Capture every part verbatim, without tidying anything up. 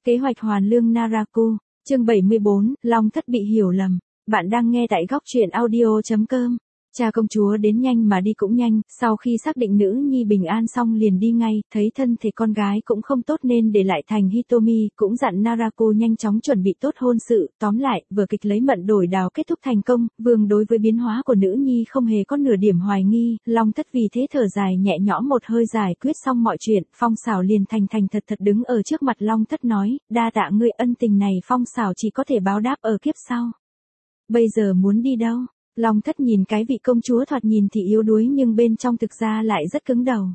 Kế hoạch hoàn lương Naraku, chương bảy mươi bốn, Long Thất bị hiểu lầm. Bạn đang nghe tại góc truyện audio chấm com. Cha công chúa đến nhanh mà đi cũng nhanh, sau khi xác định nữ nhi bình an xong liền đi ngay, thấy thân thể con gái cũng không tốt nên để lại thành Hitomi, cũng dặn Naraku nhanh chóng chuẩn bị tốt hôn sự. Tóm lại, vừa kịch lấy mận đổi đào kết thúc thành công, vương đối với biến hóa của nữ nhi không hề có nửa điểm hoài nghi. Long Thất vì thế thở dài nhẹ nhõm một hơi, giải quyết xong mọi chuyện, Phong Xảo liền thành thành thật thật đứng ở trước mặt Long Thất nói, đa tạ ngươi, ân tình này Phong Xảo chỉ có thể báo đáp ở kiếp sau. Bây giờ muốn đi đâu? Long Thất nhìn cái vị công chúa thoạt nhìn thì yếu đuối nhưng bên trong thực ra lại rất cứng đầu.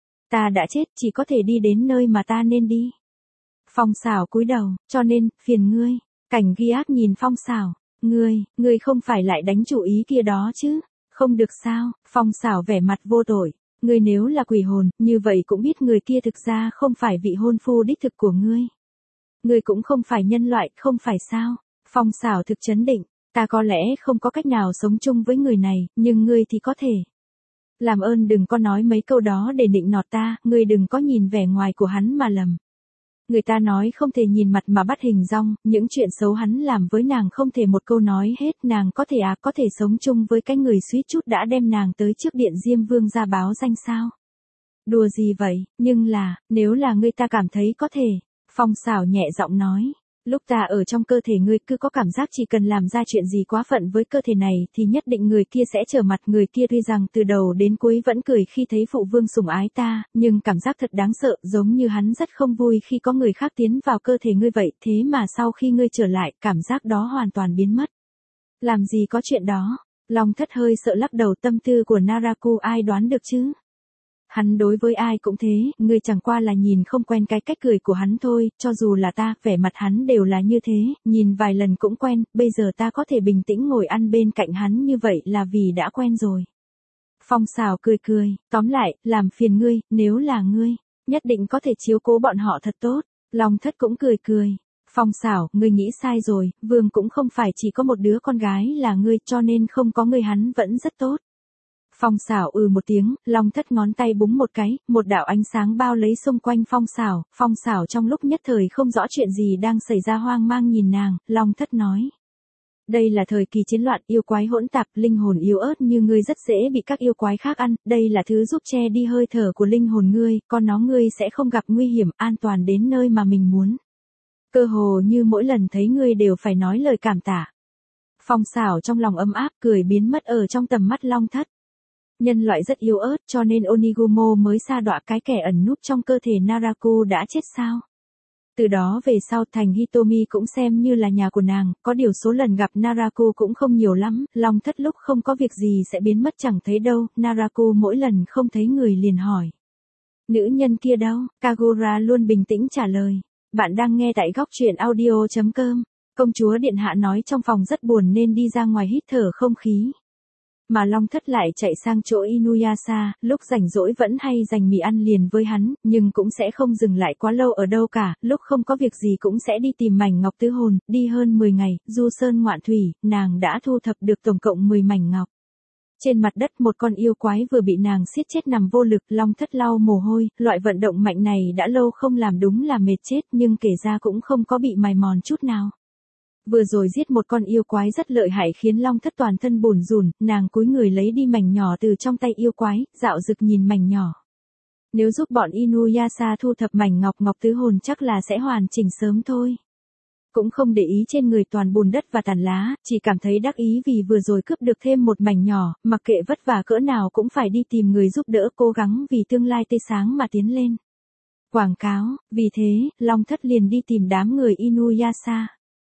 Ta đã chết, chỉ có thể đi đến nơi mà ta nên đi. Phong Xảo cúi đầu, cho nên, phiền ngươi. Cảnh Ghi Ác nhìn Phong Xảo, ngươi, ngươi không phải lại đánh chủ ý kia đó chứ? Không được sao? Phong Xảo vẻ mặt vô tội. Ngươi nếu là quỷ hồn, như vậy cũng biết người kia thực ra không phải vị hôn phu đích thực của ngươi. Ngươi cũng không phải nhân loại, không phải sao? Phong Xảo thực chấn định. Ta có lẽ không có cách nào sống chung với người này, nhưng ngươi thì có thể. Làm ơn đừng có nói mấy câu đó để nịnh nọt ta, ngươi đừng có nhìn vẻ ngoài của hắn mà lầm. Người ta nói không thể nhìn mặt mà bắt hình dong, những chuyện xấu hắn làm với nàng không thể một câu nói hết, nàng có thể à, có thể sống chung với cái người suýt chút đã đem nàng tới trước điện Diêm Vương ra báo danh sao? Đùa gì vậy, nhưng là, nếu là ngươi ta cảm thấy có thể. Phong Xảo nhẹ giọng nói. Lúc ta ở trong cơ thể ngươi cứ có cảm giác chỉ cần làm ra chuyện gì quá phận với cơ thể này thì nhất định người kia sẽ trở mặt. Người kia tuy rằng từ đầu đến cuối vẫn cười khi thấy phụ vương sủng ái ta, nhưng cảm giác thật đáng sợ, giống như hắn rất không vui khi có người khác tiến vào cơ thể ngươi vậy. Thế mà sau khi ngươi trở lại, cảm giác đó hoàn toàn biến mất. Làm gì có chuyện đó? Long Thất hơi sợ lắc đầu, tâm tư của Naraku ai đoán được chứ? Hắn đối với ai cũng thế, ngươi chẳng qua là nhìn không quen cái cách cười của hắn thôi, cho dù là ta, vẻ mặt hắn đều là như thế, nhìn vài lần cũng quen, bây giờ ta có thể bình tĩnh ngồi ăn bên cạnh hắn như vậy là vì đã quen rồi. Phong Xảo cười cười, tóm lại, làm phiền ngươi, nếu là ngươi, nhất định có thể chiếu cố bọn họ thật tốt. Long Thất cũng cười cười. Phong Xảo, ngươi nghĩ sai rồi, vương cũng không phải chỉ có một đứa con gái là ngươi, cho nên không có ngươi hắn vẫn rất tốt. Phong Xảo ừ một tiếng, Long Thất ngón tay búng một cái, một đạo ánh sáng bao lấy xung quanh Phong Xảo. Phong Xảo trong lúc nhất thời không rõ chuyện gì đang xảy ra, hoang mang nhìn nàng. Long Thất nói. Đây là thời kỳ chiến loạn, yêu quái hỗn tạp, linh hồn yếu ớt như ngươi rất dễ bị các yêu quái khác ăn, đây là thứ giúp che đi hơi thở của linh hồn ngươi, con nó ngươi sẽ không gặp nguy hiểm, an toàn đến nơi mà mình muốn. Cơ hồ như mỗi lần thấy ngươi đều phải nói lời cảm tạ. Phong Xảo trong lòng ấm áp, cười biến mất ở trong tầm mắt Long Thất. Nhân loại rất yếu ớt cho nên Onigumo mới sa đọa, cái kẻ ẩn núp trong cơ thể Naraku đã chết sao? Từ đó về sau thành Hitomi cũng xem như là nhà của nàng, có điều số lần gặp Naraku cũng không nhiều lắm, Long Thất lúc không có việc gì sẽ biến mất chẳng thấy đâu, Naraku mỗi lần không thấy người liền hỏi. Nữ nhân kia đâu? Kagura luôn bình tĩnh trả lời. Bạn đang nghe tại góc truyện audio chấm com. Công chúa điện hạ nói trong phòng rất buồn nên đi ra ngoài hít thở không khí. Mà Long Thất lại chạy sang chỗ Inuyasha, lúc rảnh rỗi vẫn hay dành mì ăn liền với hắn, nhưng cũng sẽ không dừng lại quá lâu ở đâu cả, lúc không có việc gì cũng sẽ đi tìm mảnh ngọc tứ hồn, đi hơn mười ngày, du sơn ngoạn thủy, nàng đã thu thập được tổng cộng mười mảnh ngọc. Trên mặt đất một con yêu quái vừa bị nàng siết chết nằm vô lực, Long Thất lau mồ hôi, loại vận động mạnh này đã lâu không làm đúng là mệt chết, nhưng kể ra cũng không có bị mài mòn chút nào. Vừa rồi giết một con yêu quái rất lợi hại khiến Long Thất toàn thân bủn rủn, nàng cúi người lấy đi mảnh nhỏ từ trong tay yêu quái, dạo dực nhìn mảnh nhỏ. Nếu giúp bọn Inuyasha thu thập mảnh ngọc ngọc tứ hồn chắc là sẽ hoàn chỉnh sớm thôi. Cũng không để ý trên người toàn bùn đất và tàn lá, chỉ cảm thấy đắc ý vì vừa rồi cướp được thêm một mảnh nhỏ, mặc kệ vất vả cỡ nào cũng phải đi tìm người giúp đỡ, cố gắng vì tương lai tươi sáng mà tiến lên. Quảng cáo, vì thế, Long Thất liền đi tìm đám người Inuyasha.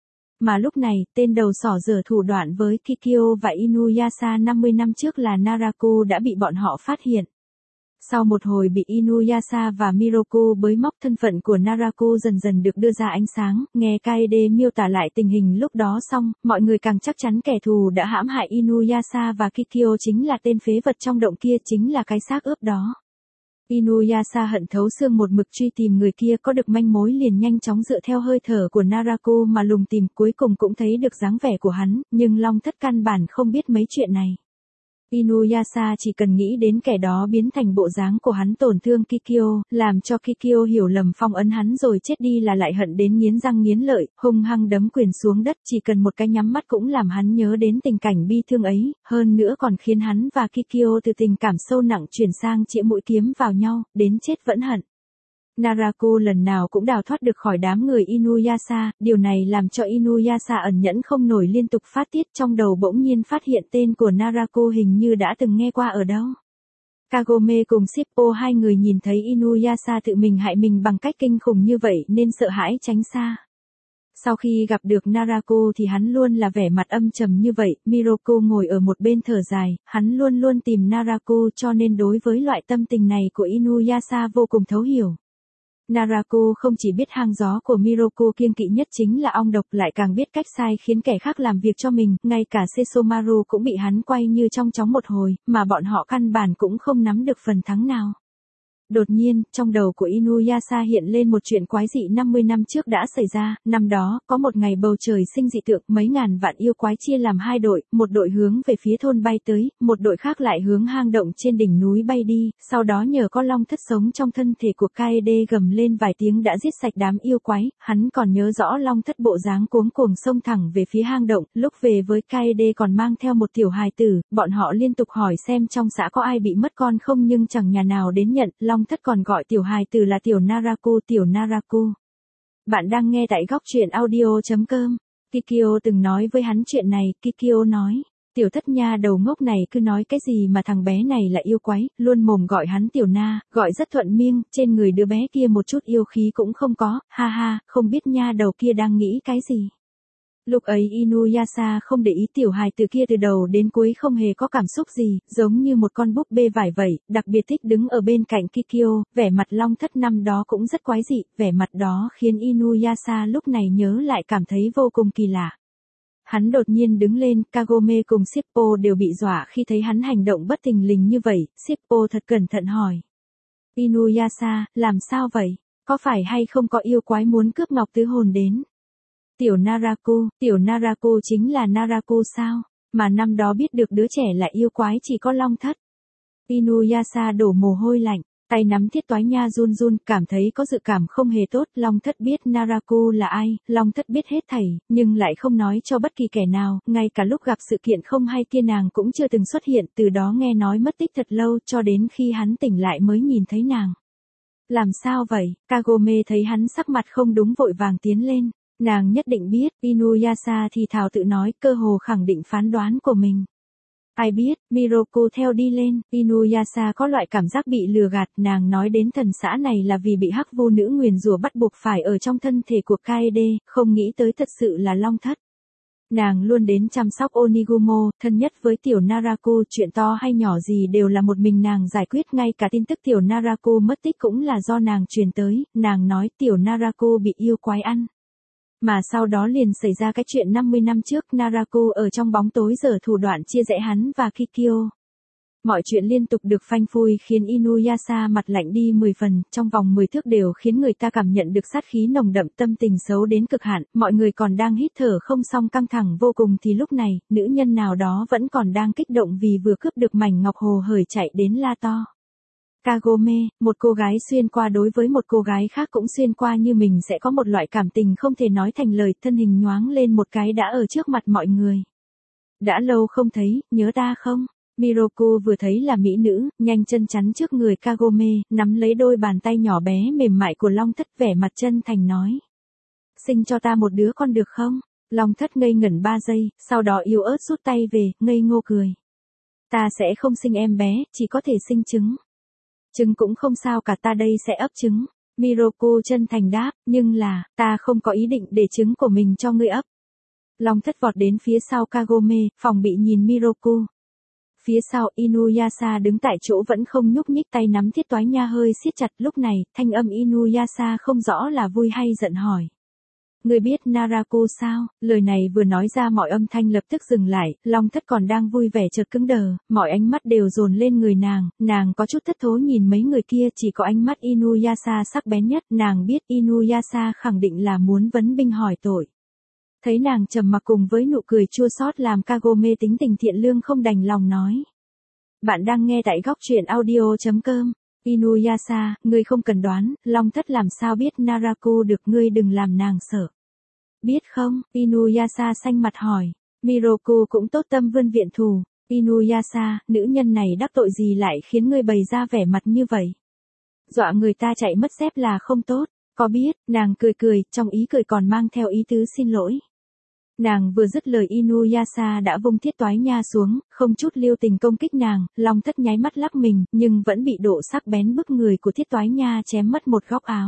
Mà lúc này, tên đầu sỏ dở thủ đoạn với Kikyo và Inuyasha năm mươi năm trước là Naraku đã bị bọn họ phát hiện. Sau một hồi bị Inuyasha và Miroku bới móc, thân phận của Naraku dần dần được đưa ra ánh sáng, nghe Kaede miêu tả lại tình hình lúc đó xong, mọi người càng chắc chắn kẻ thù đã hãm hại Inuyasha và Kikyo chính là tên phế vật trong động kia, chính là cái xác ướp đó. Inuyasha hận thấu xương một mực truy tìm người kia, có được manh mối liền nhanh chóng dựa theo hơi thở của Naraku mà lùng tìm, cuối cùng cũng thấy được dáng vẻ của hắn, nhưng Long Thất căn bản không biết mấy chuyện này. Inuyasha chỉ cần nghĩ đến kẻ đó biến thành bộ dáng của hắn tổn thương Kikyo, làm cho Kikyo hiểu lầm phong ấn hắn rồi chết đi là lại hận đến nghiến răng nghiến lợi, hung hăng đấm quyền xuống đất, chỉ cần một cái nhắm mắt cũng làm hắn nhớ đến tình cảnh bi thương ấy, hơn nữa còn khiến hắn và Kikyo từ tình cảm sâu nặng chuyển sang chĩa mũi kiếm vào nhau, đến chết vẫn hận. Narako lần nào cũng đào thoát được khỏi đám người Inuyasha, điều này làm cho Inuyasha ẩn nhẫn không nổi liên tục phát tiết, trong đầu bỗng nhiên phát hiện tên của Narako hình như đã từng nghe qua ở đâu. Kagome cùng Shippo hai người nhìn thấy Inuyasha tự mình hại mình bằng cách kinh khủng như vậy nên sợ hãi tránh xa. Sau khi gặp được Narako thì hắn luôn là vẻ mặt âm trầm như vậy, Miroko ngồi ở một bên thở dài, hắn luôn luôn tìm Narako cho nên đối với loại tâm tình này của Inuyasha vô cùng thấu hiểu. Narako không chỉ biết hang gió của Miroko kiêng kỵ nhất chính là ong độc, lại càng biết cách sai khiến kẻ khác làm việc cho mình, ngay cả Sesomaru cũng bị hắn quay như trong chóng một hồi, mà bọn họ căn bản cũng không nắm được phần thắng nào. Đột nhiên, trong đầu của Inuyasha hiện lên một chuyện quái dị năm mươi năm trước đã xảy ra, năm đó, có một ngày bầu trời sinh dị tượng, mấy ngàn vạn yêu quái chia làm hai đội, một đội hướng về phía thôn bay tới, một đội khác lại hướng hang động trên đỉnh núi bay đi, sau đó nhờ có long thất sống trong thân thể của Kaede gầm lên vài tiếng đã giết sạch đám yêu quái, hắn còn nhớ rõ long thất bộ dáng cuống cuồng xông thẳng về phía hang động, lúc về với Kaede còn mang theo một tiểu hài tử, bọn họ liên tục hỏi xem trong xã có ai bị mất con không nhưng chẳng nhà nào đến nhận, long thất còn gọi tiểu hài tử là tiểu Narako, tiểu Narako. Bạn đang nghe tại góc truyện audio chấm com. Kikyo từng nói với hắn chuyện này, Kikyo nói, tiểu thất nha đầu ngốc này cứ nói cái gì mà thằng bé này là yêu quái, luôn mồm gọi hắn tiểu na, gọi rất thuận miêng, trên người đứa bé kia một chút yêu khí cũng không có, ha ha, không biết nha đầu kia đang nghĩ cái gì. Lúc ấy Inuyasha không để ý tiểu hài từ kia từ đầu đến cuối không hề có cảm xúc gì, giống như một con búp bê vải vậy, đặc biệt thích đứng ở bên cạnh Kikyo, vẻ mặt long thất năm đó cũng rất quái dị, vẻ mặt đó khiến Inuyasha lúc này nhớ lại cảm thấy vô cùng kỳ lạ. Hắn đột nhiên đứng lên, Kagome cùng Shippo đều bị dọa khi thấy hắn hành động bất thình lình như vậy, Shippo thật cẩn thận hỏi. Inuyasha, làm sao vậy? Có phải hay không có yêu quái muốn cướp ngọc tứ hồn đến? Tiểu Narako, tiểu Narako chính là Narako sao? Mà năm đó biết được đứa trẻ là yêu quái chỉ có long thất. Inuyasha đổ mồ hôi lạnh, tay nắm thiết toái nha run run, cảm thấy có dự cảm không hề tốt. Long thất biết Narako là ai, long thất biết hết thảy, nhưng lại không nói cho bất kỳ kẻ nào, ngay cả lúc gặp sự kiện không hay kia nàng cũng chưa từng xuất hiện, từ đó nghe nói mất tích thật lâu cho đến khi hắn tỉnh lại mới nhìn thấy nàng. Làm sao vậy? Kagome thấy hắn sắc mặt không đúng vội vàng tiến lên. Nàng nhất định biết, Inuyasha thì thào tự nói, cơ hồ khẳng định phán đoán của mình. Ai biết, Miroko theo đi lên, Inuyasha có loại cảm giác bị lừa gạt, nàng nói đến thần xã này là vì bị hắc vô nữ nguyền rủa bắt buộc phải ở trong thân thể của Kaede, không nghĩ tới thật sự là long thất. Nàng luôn đến chăm sóc Onigumo, thân nhất với tiểu Narako, chuyện to hay nhỏ gì đều là một mình nàng giải quyết, ngay cả tin tức tiểu Narako mất tích cũng là do nàng truyền tới, nàng nói tiểu Narako bị yêu quái ăn. Mà sau đó liền xảy ra cái chuyện năm mươi năm trước, Narako ở trong bóng tối giở thủ đoạn chia rẽ hắn và Kikyo. Mọi chuyện liên tục được phanh phui khiến Inuyasha mặt lạnh đi mười phần, trong vòng mười thước đều khiến người ta cảm nhận được sát khí nồng đậm, tâm tình xấu đến cực hạn, mọi người còn đang hít thở không xong căng thẳng vô cùng thì lúc này, nữ nhân nào đó vẫn còn đang kích động vì vừa cướp được mảnh ngọc hồ hởi chạy đến la to. Kagome, một cô gái xuyên qua đối với một cô gái khác cũng xuyên qua như mình sẽ có một loại cảm tình không thể nói thành lời, thân hình nhoáng lên một cái đã ở trước mặt mọi người. Đã lâu không thấy, nhớ ta không? Miroko vừa thấy là mỹ nữ, nhanh chân chắn trước người Kagome, nắm lấy đôi bàn tay nhỏ bé mềm mại của long thất, vẻ mặt chân thành nói. Sinh cho ta một đứa con được không? Long thất ngây ngẩn ba giây, sau đó yếu ớt rút tay về, ngây ngô cười. Ta sẽ không sinh em bé, chỉ có thể sinh trứng. Trứng cũng không sao cả, ta đây sẽ ấp trứng. Miroko chân thành đáp, nhưng là, ta không có ý định để trứng của mình cho ngươi ấp. Long thất vọt đến phía sau Kagome, phòng bị nhìn Miroko. Phía sau Inuyasha đứng tại chỗ vẫn không nhúc nhích, tay nắm thiết toái nha hơi siết chặt, lúc này, thanh âm Inuyasha không rõ là vui hay giận hỏi. Ngươi biết Narako sao? Lời này vừa nói ra mọi âm thanh lập tức dừng lại, long thất còn đang vui vẻ chợt cứng đờ, mọi ánh mắt đều dồn lên người nàng, nàng có chút thất thố nhìn mấy người kia, chỉ có ánh mắt Inuyasha sắc bén nhất, nàng biết Inuyasha khẳng định là muốn vấn binh hỏi tội. Thấy nàng trầm mặc cùng với nụ cười chua xót làm Kagome tính tình thiện lương không đành lòng nói. Bạn đang nghe tại góc truyện audio.com. Inuyasha, ngươi không cần đoán, Long Thất làm sao biết Naraku được, ngươi đừng làm nàng sợ. Biết không? Inuyasha xanh mặt hỏi. Miroku cũng tốt tâm vươn viện thù. Inuyasha, nữ nhân này đắc tội gì lại khiến ngươi bày ra vẻ mặt như vậy? Dọa người ta chạy mất dép là không tốt. Có biết, nàng cười cười, trong ý cười còn mang theo ý tứ xin lỗi. Nàng vừa dứt lời Inuyasha đã vung thiết toái nha xuống, không chút lưu tình công kích nàng, Long Thất nháy mắt lắc mình, nhưng vẫn bị độ sắc bén bức người của thiết toái nha chém mất một góc áo.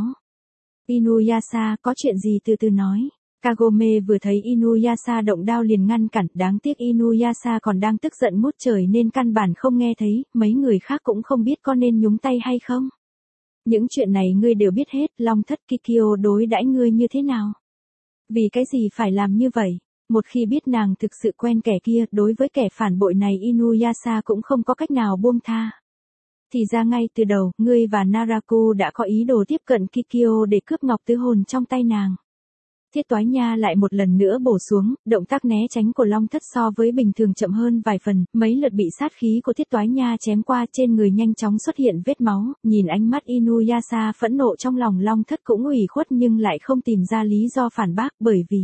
Inuyasha, có chuyện gì từ từ nói. Kagome vừa thấy Inuyasha động đao liền ngăn cản, đáng tiếc Inuyasha còn đang tức giận ngút trời nên căn bản không nghe thấy, mấy người khác cũng không biết có nên nhúng tay hay không. Những chuyện này ngươi đều biết hết, Long Thất Kikyo đối đãi ngươi như thế nào? Vì cái gì phải làm như vậy? Một khi biết nàng thực sự quen kẻ kia, đối với kẻ phản bội này Inuyasha cũng không có cách nào buông tha. Thì ra ngay từ đầu, ngươi và Naraku đã có ý đồ tiếp cận Kikyo để cướp ngọc tứ hồn trong tay nàng. Thiết toái nha lại một lần nữa bổ xuống, động tác né tránh của Long Thất so với bình thường chậm hơn vài phần, mấy lượt bị sát khí của thiết toái nha chém qua trên người nhanh chóng xuất hiện vết máu, nhìn ánh mắt Inuyasha phẫn nộ trong lòng Long Thất cũng ủy khuất nhưng lại không tìm ra lý do phản bác bởi vì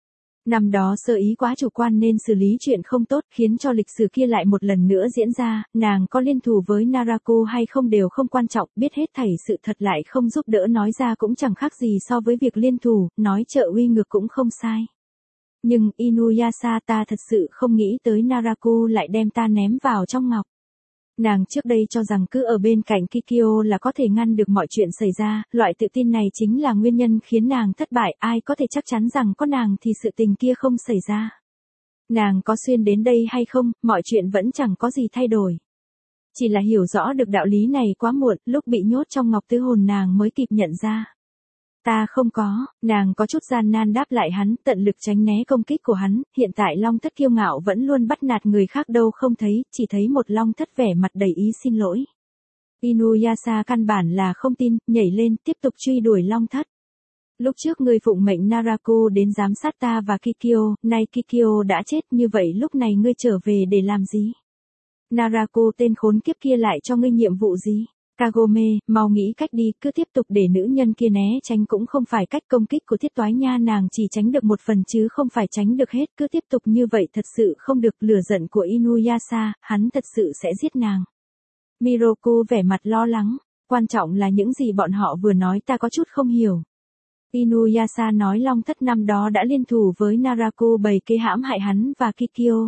năm đó sơ ý quá chủ quan nên xử lý chuyện không tốt khiến cho lịch sử kia lại một lần nữa diễn ra, nàng có liên thù với Naraku hay không đều không quan trọng, biết hết thảy sự thật lại không giúp đỡ nói ra cũng chẳng khác gì so với việc liên thù, nói trợ uy ngược cũng không sai. Nhưng Inuyasha, ta thật sự không nghĩ tới Naraku lại đem ta ném vào trong ngọc. Nàng trước đây cho rằng cứ ở bên cạnh Kikyo là có thể ngăn được mọi chuyện xảy ra, loại tự tin này chính là nguyên nhân khiến nàng thất bại, ai có thể chắc chắn rằng có nàng thì sự tình kia không xảy ra. Nàng có xuyên đến đây hay không, mọi chuyện vẫn chẳng có gì thay đổi. Chỉ là hiểu rõ được đạo lý này quá muộn, lúc bị nhốt trong ngọc tứ hồn nàng mới kịp nhận ra. Ta không có, nàng có chút gian nan đáp lại hắn, tận lực tránh né công kích của hắn, hiện tại Long Thất kiêu ngạo vẫn luôn bắt nạt người khác đâu không thấy, chỉ thấy một Long Thất vẻ mặt đầy ý xin lỗi. Inuyasha căn bản là không tin, nhảy lên, tiếp tục truy đuổi Long Thất. Lúc trước người phụng mệnh Naraku đến giám sát ta và Kikyo, nay Kikyo đã chết, như vậy lúc này ngươi trở về để làm gì? Naraku tên khốn kiếp kia lại cho ngươi nhiệm vụ gì? Kagome, mau nghĩ cách đi, cứ tiếp tục để nữ nhân kia né tránh cũng không phải cách, công kích của thiết toái nha nàng chỉ tránh được một phần chứ không phải tránh được hết, cứ tiếp tục như vậy thật sự không được, lửa giận của Inuyasha, hắn thật sự sẽ giết nàng. Miroku vẻ mặt lo lắng, quan trọng là những gì bọn họ vừa nói ta có chút không hiểu. Inuyasha nói Long Thất năm đó đã liên thủ với Naraku bày kế hãm hại hắn và Kikyo.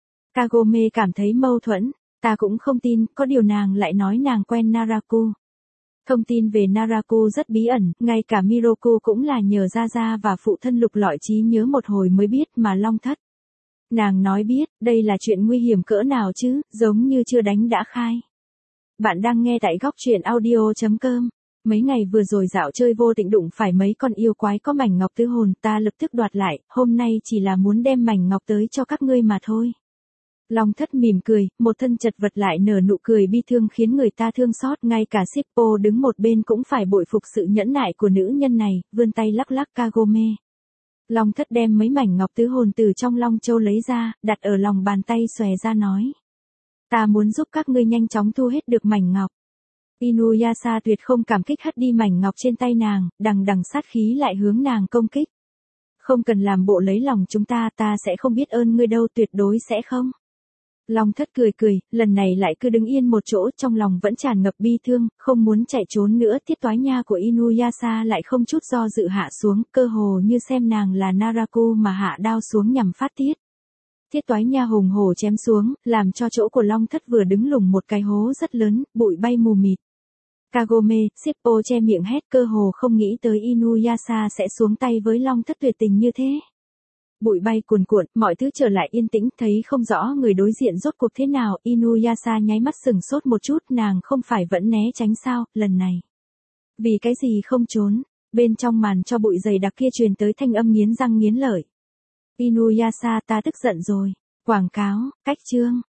Kagome cảm thấy mâu thuẫn. Ta cũng không tin, có điều nàng lại nói nàng quen Naraku. Thông tin về Naraku rất bí ẩn, ngay cả Miroku cũng là nhờ Gia Gia và phụ thân lục lọi trí nhớ một hồi mới biết mà Long Thất. Nàng nói biết, đây là chuyện nguy hiểm cỡ nào chứ, giống như chưa đánh đã khai. Bạn đang nghe tại góc truyện audio.com. Mấy ngày vừa rồi dạo chơi vô tình đụng phải mấy con yêu quái có mảnh ngọc tứ hồn, ta lập tức đoạt lại, hôm nay chỉ là muốn đem mảnh ngọc tới cho các ngươi mà thôi. Long Thất mỉm cười, một thân chật vật lại nở nụ cười bi thương khiến người ta thương xót, ngay cả Shippo đứng một bên cũng phải bội phục sự nhẫn nại của nữ nhân này, vươn tay lắc lắc Kagome. Long Thất đem mấy mảnh ngọc tứ hồn từ trong Long Châu lấy ra, đặt ở lòng bàn tay xòe ra nói. Ta muốn giúp các ngươi nhanh chóng thu hết được mảnh ngọc. Inuyasha tuyệt không cảm kích hất đi mảnh ngọc trên tay nàng, đằng đằng sát khí lại hướng nàng công kích. Không cần làm bộ lấy lòng chúng ta, ta sẽ không biết ơn ngươi đâu, tuyệt đối sẽ không. Long Thất cười cười, lần này lại cứ đứng yên một chỗ, trong lòng vẫn tràn ngập bi thương, không muốn chạy trốn nữa. Thiết toái nha của Inuyasha lại không chút do dự hạ xuống, cơ hồ như xem nàng là Naraku mà hạ đao xuống nhằm phát tiết. Thiết toái nha hùng hổ chém xuống, làm cho chỗ của Long Thất vừa đứng lủng một cái hố rất lớn, bụi bay mù mịt. Kagome, Shippo che miệng hét, cơ hồ không nghĩ tới Inuyasha sẽ xuống tay với Long Thất tuyệt tình như thế. Bụi bay cuồn cuộn, mọi thứ trở lại yên tĩnh, thấy không rõ người đối diện rốt cuộc thế nào, Inuyasha nháy mắt sừng sốt một chút, nàng không phải vẫn né tránh sao, lần này. Vì cái gì không trốn, bên trong màn cho bụi dày đặc kia truyền tới thanh âm nghiến răng nghiến lợi. Inuyasha, ta tức giận rồi, quảng cáo, cách chương.